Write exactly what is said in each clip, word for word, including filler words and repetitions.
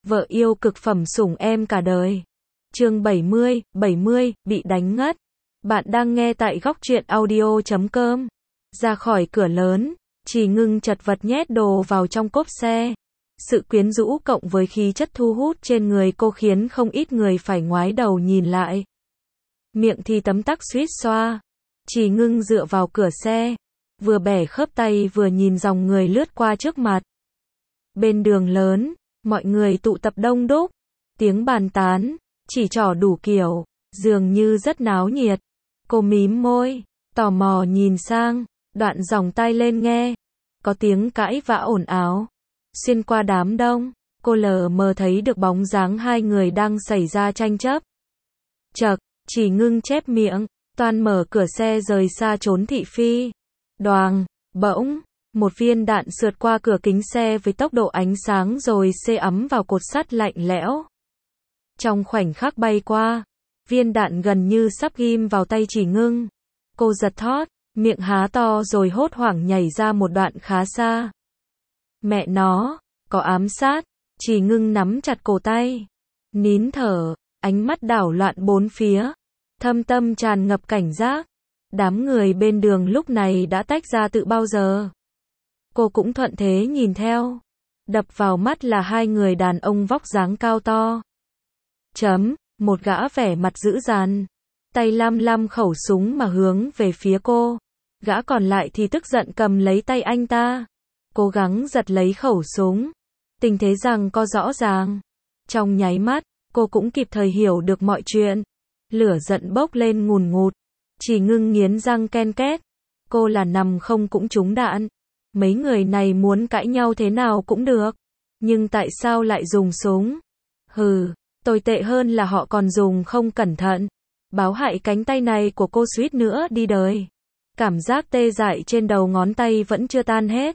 Vợ yêu cực phẩm sủng em cả đời. Chương bảy mươi, bảy mươi, bị đánh ngất. Bạn đang nghe tại góc truyện audio chấm com. Ra khỏi cửa lớn, Chỉ Ngưng chật vật nhét đồ vào trong cốp xe. Sự quyến rũ cộng với khí chất thu hút trên người cô khiến không ít người phải ngoái đầu nhìn lại. Miệng thì tấm tắc suýt xoa. Chỉ Ngưng dựa vào cửa xe, vừa bẻ khớp tay vừa nhìn dòng người lướt qua trước mặt. Bên đường lớn, mọi người tụ tập đông đúc, tiếng bàn tán, chỉ trỏ đủ kiểu, dường như rất náo nhiệt. Cô mím môi, tò mò nhìn sang, đoạn dòng tai lên nghe. Có tiếng cãi vã ồn ào. Xuyên qua đám đông, cô lờ mờ thấy được bóng dáng hai người đang xảy ra tranh chấp. Chậc, Chỉ Ngưng chép miệng, toan mở cửa xe rời xa trốn thị phi. Đoàng, bỗng, một viên đạn sượt qua cửa kính xe với tốc độ ánh sáng rồi xê ấm vào cột sắt lạnh lẽo. Trong khoảnh khắc bay qua, viên đạn gần như sắp ghim vào tay Chỉ Ngưng. Cô giật thót, miệng há to rồi hốt hoảng nhảy ra một đoạn khá xa. Mẹ nó, có ám sát. Chỉ Ngưng nắm chặt cổ tay, nín thở, ánh mắt đảo loạn bốn phía, thâm tâm tràn ngập cảnh giác. Đám người bên đường lúc này đã tách ra từ bao giờ. Cô cũng thuận thế nhìn theo. Đập vào mắt là hai người đàn ông vóc dáng cao to. Chấm, một gã vẻ mặt dữ dằn, tay lam lam khẩu súng mà hướng về phía cô. Gã còn lại thì tức giận cầm lấy tay anh ta, cố gắng giật lấy khẩu súng. Tình thế rằng co rõ ràng. Trong nháy mắt, cô cũng kịp thời hiểu được mọi chuyện. Lửa giận bốc lên ngùn ngụt. Chỉ Ngưng nghiến răng ken két. Cô là nằm không cũng trúng đạn. Mấy người này muốn cãi nhau thế nào cũng được. Nhưng tại sao lại dùng súng? Hừ, tồi tệ hơn là họ còn dùng không cẩn thận. Báo hại cánh tay này của cô suýt nữa đi đời. Cảm giác tê dại trên đầu ngón tay vẫn chưa tan hết.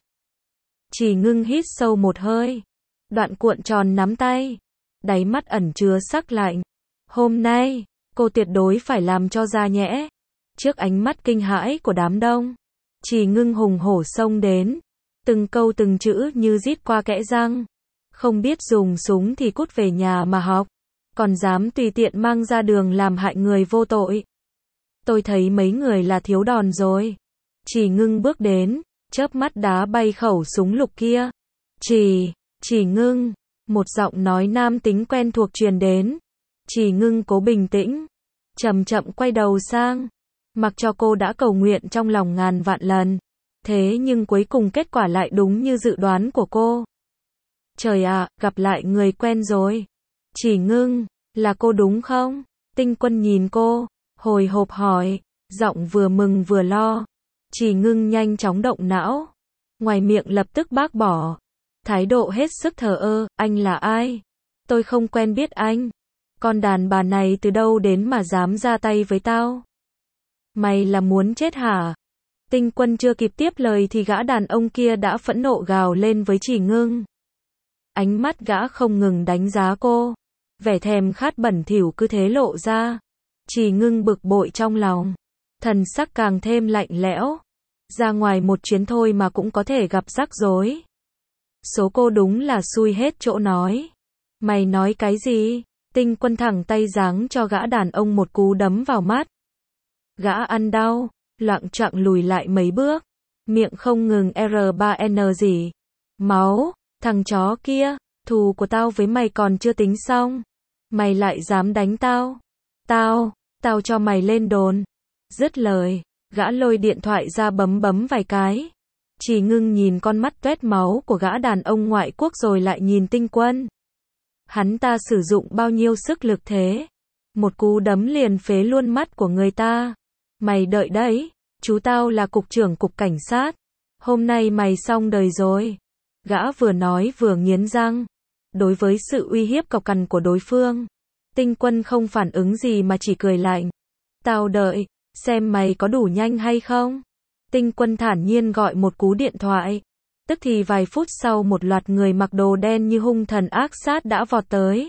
Chỉ Ngưng hít sâu một hơi. Đoạn cuộn tròn nắm tay. Đáy mắt ẩn chứa sắc lạnh. Hôm nay, cô tuyệt đối phải làm cho ra nhẽ. Trước ánh mắt kinh hãi của đám đông, Chỉ Ngưng hùng hổ xông đến. Từng câu từng chữ như rít qua kẽ răng. Không biết dùng súng thì cút về nhà mà học. Còn dám tùy tiện mang ra đường làm hại người vô tội. Tôi thấy mấy người là thiếu đòn rồi. Chỉ Ngưng bước đến, chớp mắt đá bay khẩu súng lục kia. Chỉ, Chỉ Ngưng, một giọng nói nam tính quen thuộc truyền đến. Chỉ Ngưng cố bình tĩnh, chậm chậm quay đầu sang. Mặc cho cô đã cầu nguyện trong lòng ngàn vạn lần. Thế nhưng cuối cùng kết quả lại đúng như dự đoán của cô. Trời ạ, gặp lại người quen rồi. Chỉ Ngưng, là cô đúng không? Tinh Quân nhìn cô, hồi hộp hỏi, giọng vừa mừng vừa lo. Chỉ Ngưng nhanh chóng động não. Ngoài miệng lập tức bác bỏ. Thái độ hết sức thờ ơ, anh là ai? Tôi không quen biết anh. Con đàn bà này từ đâu đến mà dám ra tay với tao? Mày là muốn chết hả? Tinh Quân chưa kịp tiếp lời thì gã đàn ông kia đã phẫn nộ gào lên với Chỉ Ngưng. Ánh mắt gã không ngừng đánh giá cô. Vẻ thèm khát bẩn thỉu cứ thế lộ ra. Chỉ Ngưng bực bội trong lòng. Thần sắc càng thêm lạnh lẽo. Ra ngoài một chuyến thôi mà cũng có thể gặp rắc rối. Số cô đúng là xui hết chỗ nói. Mày nói cái gì? Tinh Quân thẳng tay giáng cho gã đàn ông một cú đấm vào mắt. Gã ăn đau, loạng choạng lùi lại mấy bước. Miệng không ngừng R ba N gì. Máu, thằng chó kia, thù của tao với mày còn chưa tính xong. Mày lại dám đánh tao. Tao, tao cho mày lên đồn. Dứt lời, gã lôi điện thoại ra bấm bấm vài cái. Chỉ Ngưng nhìn con mắt toét máu của gã đàn ông ngoại quốc rồi lại nhìn Tinh Quân. Hắn ta sử dụng bao nhiêu sức lực thế? Một cú đấm liền phế luôn mắt của người ta. Mày đợi đấy, chú tao là cục trưởng cục cảnh sát. Hôm nay mày xong đời rồi. Gã vừa nói vừa nghiến răng. Đối với sự uy hiếp cộc cằn của đối phương, Tinh Quân không phản ứng gì mà chỉ cười lạnh. Tao đợi, xem mày có đủ nhanh hay không? Tinh Quân thản nhiên gọi một cú điện thoại. Tức thì vài phút sau một loạt người mặc đồ đen như hung thần ác sát đã vọt tới.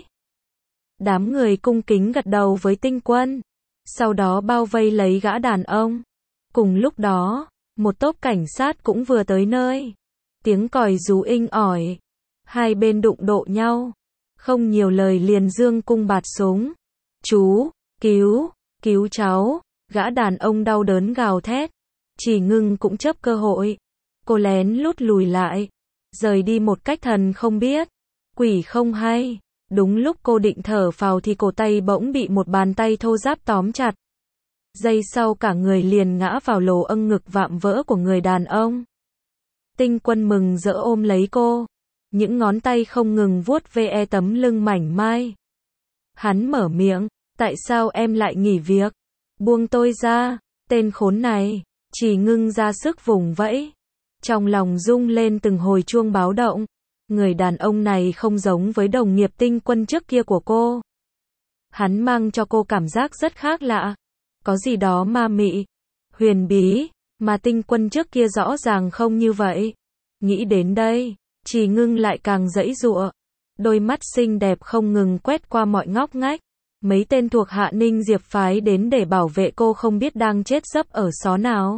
Đám người cung kính gật đầu với Tinh Quân. Sau đó bao vây lấy gã đàn ông. Cùng lúc đó, một tốp cảnh sát cũng vừa tới nơi. Tiếng còi rú inh ỏi. Hai bên đụng độ nhau. Không nhiều lời liền dương cung bạt súng. Chú, cứu, cứu cháu, gã đàn ông đau đớn gào thét. Chỉ Ngưng cũng chớp cơ hội. Cô lén lút lùi lại, rời đi một cách thần không biết, quỷ không hay. Đúng lúc cô định thở phào thì cổ tay bỗng bị một bàn tay thô ráp tóm chặt. Giây sau cả người liền ngã vào lồ âng ngực vạm vỡ của người đàn ông. Tinh Quân mừng rỡ ôm lấy cô, những ngón tay không ngừng vuốt ve tấm lưng mảnh mai. Hắn mở miệng, tại sao em lại nghỉ việc? Buông tôi ra, tên khốn này. Chỉ Ngưng ra sức vùng vẫy. Trong lòng rung lên từng hồi chuông báo động. Người đàn ông này không giống với đồng nghiệp Tinh Quân trước kia của cô. Hắn mang cho cô cảm giác rất khác lạ. Có gì đó ma mị, huyền bí, mà Tinh Quân trước kia rõ ràng không như vậy. Nghĩ đến đây, Chỉ Ngưng lại càng giãy giụa. Đôi mắt xinh đẹp không ngừng quét qua mọi ngóc ngách. Mấy tên thuộc hạ Ninh Diệp phái đến để bảo vệ cô không biết đang chết giấc ở xó nào.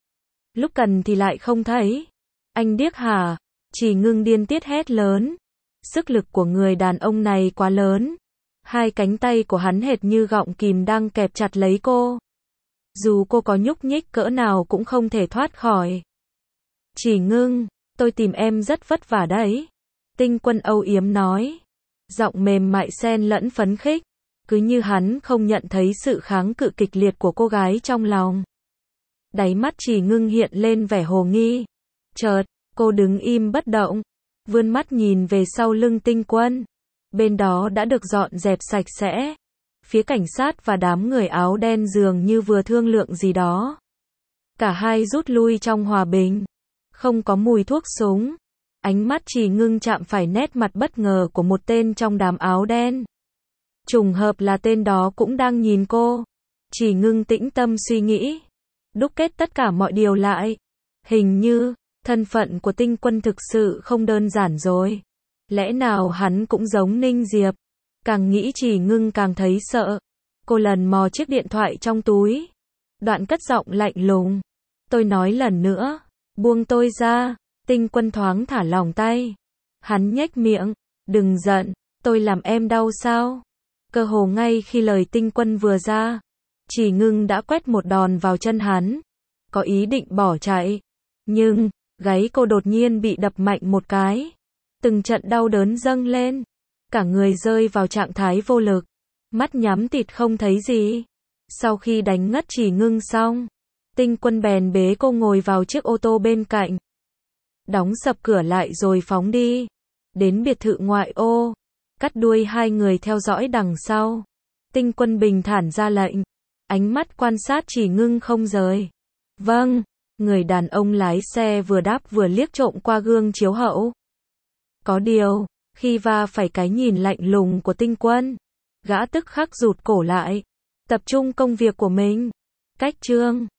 Lúc cần thì lại không thấy. Anh điếc hả? Chỉ Ngưng điên tiết hét lớn. Sức lực của người đàn ông này quá lớn. Hai cánh tay của hắn hệt như gọng kìm đang kẹp chặt lấy cô. Dù cô có nhúc nhích cỡ nào cũng không thể thoát khỏi. Chỉ Ngưng, tôi tìm em rất vất vả đấy. Tinh Quân âu yếm nói. Giọng mềm mại xen lẫn phấn khích. Cứ như hắn không nhận thấy sự kháng cự kịch liệt của cô gái trong lòng. Đáy mắt Chỉ Ngưng hiện lên vẻ hồ nghi. Chợt, cô đứng im bất động, vươn mắt nhìn về sau lưng Tinh Quân. Bên đó đã được dọn dẹp sạch sẽ. Phía cảnh sát và đám người áo đen dường như vừa thương lượng gì đó. Cả hai rút lui trong hòa bình. Không có mùi thuốc súng. Ánh mắt Chỉ Ngưng chạm phải nét mặt bất ngờ của một tên trong đám áo đen. Trùng hợp là tên đó cũng đang nhìn cô. Chỉ Ngưng tĩnh tâm suy nghĩ. Đúc kết tất cả mọi điều lại. Hình như, thân phận của Tinh Quân thực sự không đơn giản rồi. Lẽ nào hắn cũng giống Ninh Diệp? Càng nghĩ Chỉ Ngưng càng thấy sợ. Cô lần mò chiếc điện thoại trong túi. Đoạn cất giọng lạnh lùng. Tôi nói lần nữa, buông tôi ra. Tinh Quân thoáng thả lỏng tay. Hắn nhếch miệng. Đừng giận, tôi làm em đau sao? Cơ hồ ngay khi lời Tinh Quân vừa ra, Chỉ Ngưng đã quét một đòn vào chân hắn. Có ý định bỏ chạy. Nhưng, gáy cô đột nhiên bị đập mạnh một cái. Từng trận đau đớn dâng lên. Cả người rơi vào trạng thái vô lực. Mắt nhắm tịt không thấy gì. Sau khi đánh ngất Chỉ Ngưng xong, Tinh Quân bèn bế cô ngồi vào chiếc ô tô bên cạnh. Đóng sập cửa lại rồi phóng đi. Đến biệt thự ngoại ô. Cắt đuôi hai người theo dõi đằng sau. Tinh Quân bình thản ra lệnh. Ánh mắt quan sát Chỉ Ngưng không rời. Vâng. Người đàn ông lái xe vừa đáp vừa liếc trộm qua gương chiếu hậu. Có điều, khi va phải cái nhìn lạnh lùng của Tinh Quân, gã tức khắc rụt cổ lại. Tập trung công việc của mình. Cách chương